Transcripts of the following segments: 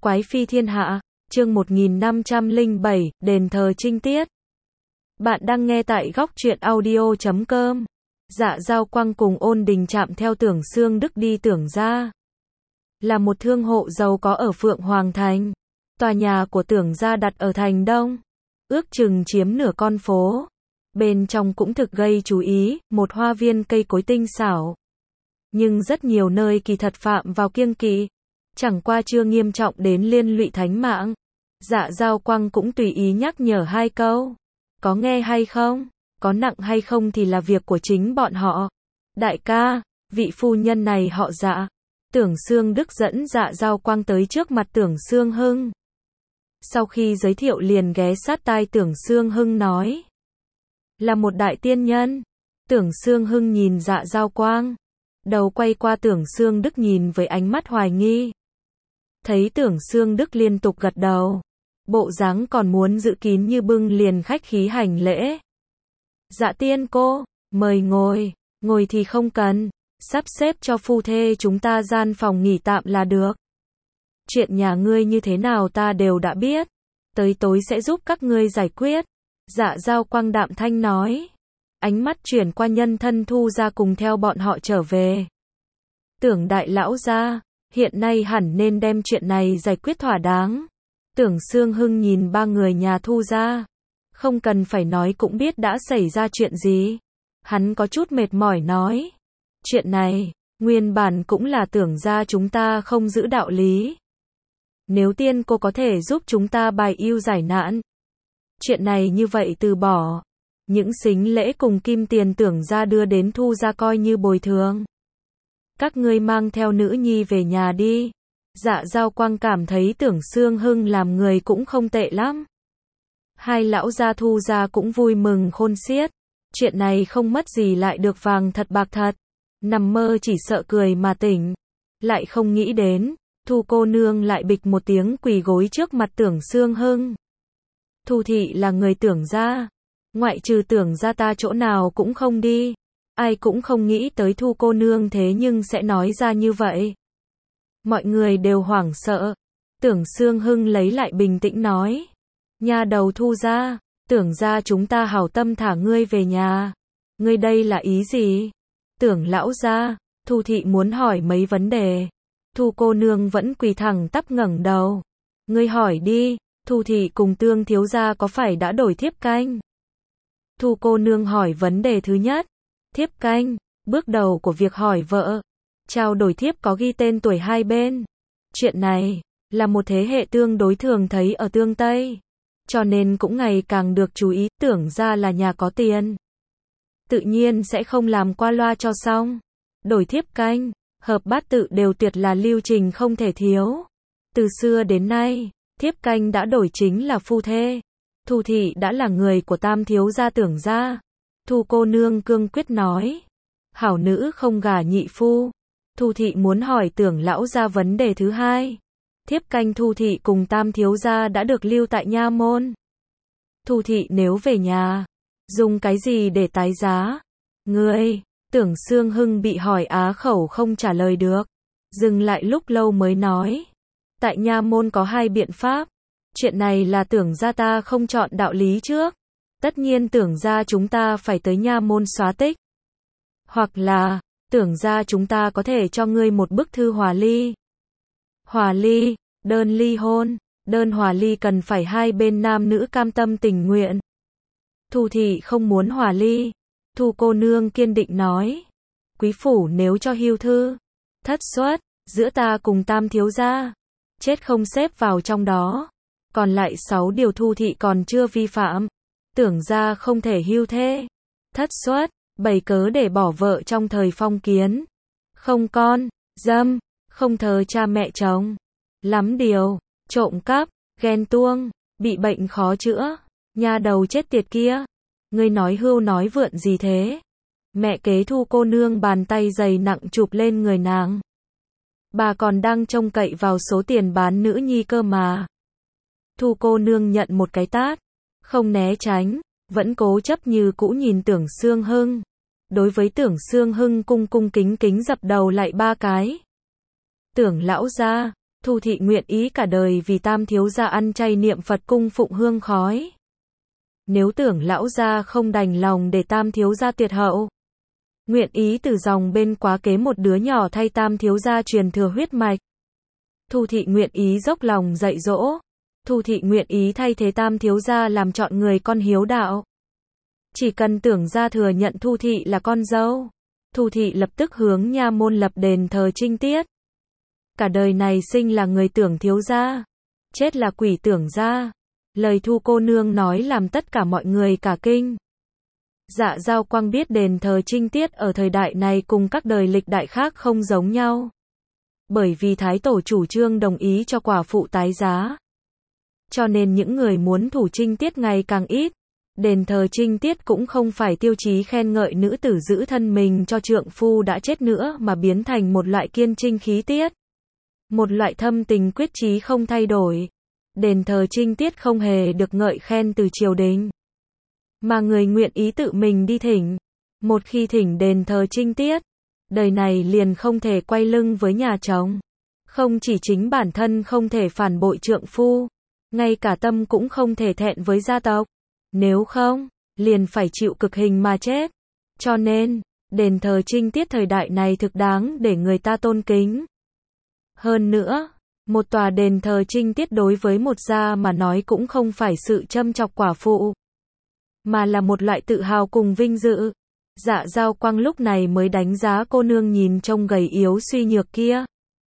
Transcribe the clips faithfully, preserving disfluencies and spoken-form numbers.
Quái phi thiên hạ, chương một nghìn năm trăm lẻ bảy, đền thờ trinh tiết. Bạn đang nghe tại góc truyện audio chấm com. Dạ Dao Quang cùng Ôn Đình Trạm theo Tưởng Xương Đức đi Tưởng gia. Là một thương hộ giàu có ở Phượng Hoàng Thành. Tòa nhà của Tưởng gia đặt ở thành Đông, ước chừng chiếm nửa con phố. Bên trong cũng thực gây chú ý, một hoa viên cây cối tinh xảo. Nhưng rất nhiều nơi kỳ thật phạm vào kiêng kỵ. Chẳng qua chưa nghiêm trọng đến liên lụy thánh mạng. Dạ Dao Quang cũng tùy ý nhắc nhở hai câu. Có nghe hay không? Có nặng hay không thì là việc của chính bọn họ. Đại ca, vị phu nhân này họ Dạ. Tưởng Xương Đức dẫn Dạ Dao Quang tới trước mặt Tưởng Xương Hưng. Sau khi giới thiệu liền ghé sát tai Tưởng Xương Hưng nói. Là một đại tiên nhân. Tưởng Xương Hưng nhìn Dạ Dao Quang. Đầu quay qua Tưởng Xương Đức nhìn với ánh mắt hoài nghi. Thấy Tưởng Xương Đức liên tục gật đầu. Bộ dáng còn muốn giữ kín như bưng liền khách khí hành lễ. Dạ tiên cô, mời ngồi, ngồi thì không cần, sắp xếp cho phu thê chúng ta gian phòng nghỉ tạm là được. Chuyện nhà ngươi như thế nào ta đều đã biết, tới tối sẽ giúp các ngươi giải quyết. Dạ Dao Quang đạm thanh nói. Ánh mắt chuyển qua nhân thân Thu gia cùng theo bọn họ trở về. Tưởng đại lão gia, hiện nay hẳn nên đem chuyện này giải quyết thỏa đáng. Tưởng Xương Hưng nhìn ba người nhà Thu gia. Không cần phải nói cũng biết đã xảy ra chuyện gì. Hắn có chút mệt mỏi nói. Chuyện này, nguyên bản cũng là Tưởng gia chúng ta không giữ đạo lý. Nếu tiên cô có thể giúp chúng ta bài ưu giải nạn. Chuyện này như vậy từ bỏ. Những sính lễ cùng kim tiền Tưởng gia đưa đến Thu gia coi như bồi thường. Các ngươi mang theo nữ nhi về nhà đi. Dạ Dao Quang cảm thấy Tưởng Xương Hưng làm người cũng không tệ lắm. Hai lão gia Thu gia cũng vui mừng khôn xiết. Chuyện này không mất gì lại được vàng thật bạc thật. Nằm mơ chỉ sợ cười mà tỉnh. Lại không nghĩ đến, Thu cô nương lại bịch một tiếng quỳ gối trước mặt Tưởng Xương Hưng. Thu thị là người Tưởng gia. Ngoại trừ Tưởng gia ta chỗ nào cũng không đi. Ai cũng không nghĩ tới Thu cô nương thế nhưng sẽ nói ra như vậy. Mọi người đều hoảng sợ. Tưởng Xương Hưng lấy lại bình tĩnh nói. Nhà đầu Thu gia, Tưởng gia chúng ta hảo tâm thả ngươi về nhà. Ngươi đây là ý gì? Tưởng lão gia, Thu thị muốn hỏi mấy vấn đề. Thu cô nương vẫn quỳ thẳng tắp ngẩng đầu. Ngươi hỏi đi, Thu thị cùng Tương thiếu gia có phải đã đổi thiếp canh? Thu cô nương hỏi vấn đề thứ nhất. Thiếp canh, bước đầu của việc hỏi vợ. Trao đổi thiếp có ghi tên tuổi hai bên. Chuyện này, là một thế hệ tương đối thường thấy ở Tương Tây. Cho nên cũng ngày càng được chú ý, Tưởng ra là nhà có tiền. Tự nhiên sẽ không làm qua loa cho xong. Đổi thiếp canh, hợp bát tự đều tuyệt là lưu trình không thể thiếu. Từ xưa đến nay, thiếp canh đã đổi chính là phu thê. Thu thị đã là người của Tam thiếu gia Tưởng gia. Thu cô nương cương quyết nói. Hảo nữ không gả nhị phu. Thu thị muốn hỏi Tưởng lão gia vấn đề thứ hai. Thiếp canh Thu thị cùng Tam thiếu gia đã được lưu tại nha môn. Thu thị nếu về nhà, dùng cái gì để tái giá? Ngươi, Tưởng Xương Hưng bị hỏi á khẩu không trả lời được. Dừng lại lúc lâu mới nói. Tại nha môn có hai biện pháp. Chuyện này là Tưởng gia ta không chọn đạo lý trước. Tất nhiên Tưởng gia chúng ta phải tới nha môn xóa tích. Hoặc là, Tưởng gia chúng ta có thể cho ngươi một bức thư hòa ly. Hòa ly, đơn ly hôn, đơn hòa ly cần phải hai bên nam nữ cam tâm tình nguyện. Thu thị không muốn hòa ly. Thu cô nương kiên định nói. Quý phủ nếu cho hưu thư, thất xuất, giữa ta cùng Tam thiếu gia, chết không xếp vào trong đó. Còn lại sáu điều Thu thị còn chưa vi phạm. Tưởng gia không thể hưu thê, thất xuất, bày cớ để bỏ vợ trong thời phong kiến. Không con, dâm, không thờ cha mẹ chồng. Lắm điều, trộm cắp, ghen tuông, bị bệnh khó chữa. Nha đầu chết tiệt kia. Ngươi nói hưu nói vượn gì thế? Mẹ kế Thu cô nương bàn tay dày nặng chụp lên người nàng. Bà còn đang trông cậy vào số tiền bán nữ nhi cơ mà. Thu cô nương nhận một cái tát. Không né tránh, vẫn cố chấp như cũ nhìn Tưởng Xương Hưng. Đối với Tưởng Xương Hưng cung cung kính kính dập đầu lại ba cái. Tưởng lão gia, Thu thị nguyện ý cả đời vì Tam thiếu gia ăn chay niệm Phật cung phụng hương khói. Nếu tưởng lão gia không đành lòng để Tam thiếu gia tuyệt hậu, nguyện ý từ dòng bên quá kế một đứa nhỏ thay Tam thiếu gia truyền thừa huyết mạch. Thu thị nguyện ý dốc lòng dạy dỗ. Thu thị nguyện ý thay thế Tam thiếu gia làm chọn người con hiếu đạo. Chỉ cần tưởng gia thừa nhận Thu thị là con dâu, Thu thị lập tức hướng nha môn lập đền thờ trinh tiết. Cả đời này sinh là người tưởng thiếu gia, chết là quỷ tưởng gia. Lời Thu cô nương nói làm tất cả mọi người cả kinh. Dạ Giao Quang biết đền thờ trinh tiết ở thời đại này cùng các đời lịch đại khác không giống nhau. Bởi vì Thái Tổ chủ trương đồng ý cho quả phụ tái giá, cho nên những người muốn thủ trinh tiết ngày càng ít. Đền thờ trinh tiết cũng không phải tiêu chí khen ngợi nữ tử giữ thân mình cho trượng phu đã chết nữa mà biến thành một loại kiên trinh khí tiết. Một loại thâm tình quyết chí không thay đổi. Đền thờ trinh tiết không hề được ngợi khen từ triều đình, mà người nguyện ý tự mình đi thỉnh. Một khi thỉnh đền thờ trinh tiết, đời này liền không thể quay lưng với nhà chồng. Không chỉ chính bản thân không thể phản bội trượng phu, ngay cả tâm cũng không thể thẹn với gia tộc. Nếu không, liền phải chịu cực hình mà chết. Cho nên, đền thờ trinh tiết thời đại này thực đáng để người ta tôn kính. Hơn nữa, một tòa đền thờ trinh tiết đối với một gia mà nói cũng không phải sự châm chọc quả phụ, mà là một loại tự hào cùng vinh dự. Dạ Giao Quang lúc này mới đánh giá cô nương nhìn trông gầy yếu suy nhược kia.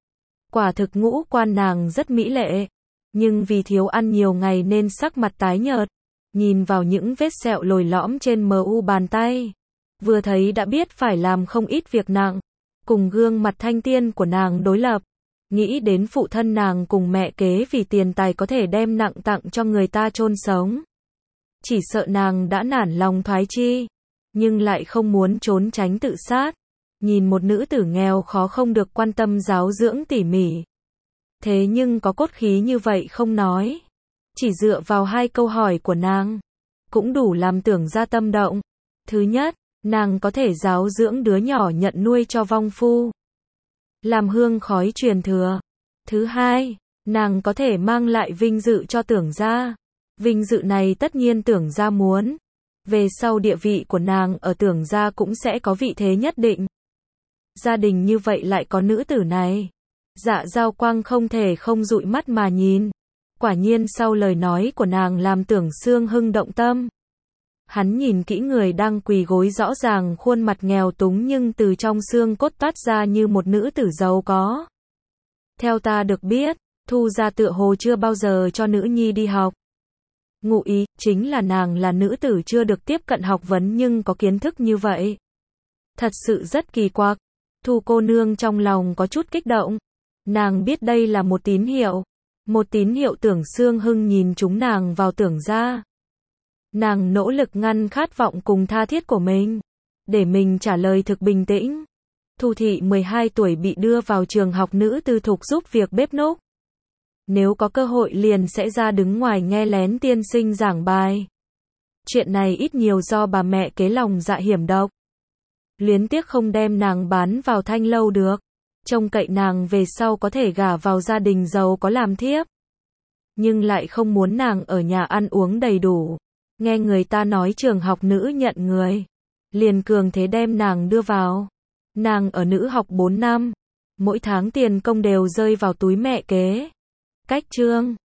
Quả thực ngũ quan nàng rất mỹ lệ, nhưng vì thiếu ăn nhiều ngày nên sắc mặt tái nhợt. Nhìn vào những vết sẹo lồi lõm trên mờ u bàn tay, vừa thấy đã biết phải làm không ít việc nặng. Cùng gương mặt thanh tiên của nàng đối lập, nghĩ đến phụ thân nàng cùng mẹ kế vì tiền tài có thể đem nặng tặng cho người ta chôn sống. Chỉ sợ nàng đã nản lòng thoái chi, nhưng lại không muốn trốn tránh tự sát. Nhìn một nữ tử nghèo khó không được quan tâm giáo dưỡng tỉ mỉ, thế nhưng có cốt khí như vậy không nói. Chỉ dựa vào hai câu hỏi của nàng, cũng đủ làm tưởng gia tâm động. Thứ nhất, nàng có thể giáo dưỡng đứa nhỏ nhận nuôi cho vong phu, làm hương khói truyền thừa. Thứ hai, nàng có thể mang lại vinh dự cho tưởng gia. Vinh dự này tất nhiên tưởng gia muốn. Về sau địa vị của nàng ở tưởng gia cũng sẽ có vị thế nhất định. Gia đình như vậy lại có nữ tử này. Dạ Giao Quang không thể không dụi mắt mà nhìn. Quả nhiên sau lời nói của nàng làm Tưởng Xương Hưng động tâm. Hắn nhìn kỹ người đang quỳ gối, rõ ràng khuôn mặt nghèo túng nhưng từ trong xương cốt toát ra như một nữ tử giàu có. Theo ta được biết, Thu gia tựa hồ chưa bao giờ cho nữ nhi đi học. Ngụ ý chính là nàng là nữ tử chưa được tiếp cận học vấn nhưng có kiến thức như vậy. Thật sự rất kỳ quặc. Thu cô nương trong lòng có chút kích động. Nàng biết đây là một tín hiệu. Một tín hiệu Tưởng Xương Hưng nhìn chúng nàng vào tưởng gia. Nàng nỗ lực ngăn khát vọng cùng tha thiết của mình, để mình trả lời thực bình tĩnh. Thu thị mười hai tuổi bị đưa vào trường học nữ tư thục giúp việc bếp núc. Nếu có cơ hội liền sẽ ra đứng ngoài nghe lén tiên sinh giảng bài. Chuyện này ít nhiều do bà mẹ kế lòng dạ hiểm độc. Luyến tiếc không đem nàng bán vào thanh lâu được. Trông cậy nàng về sau có thể gả vào gia đình giàu có làm thiếp. Nhưng lại không muốn nàng ở nhà ăn uống đầy đủ. Nghe người ta nói trường học nữ nhận người, liền cường thế đem nàng đưa vào. Nàng ở nữ học bốn năm, mỗi tháng tiền công đều rơi vào túi mẹ kế. Cách chương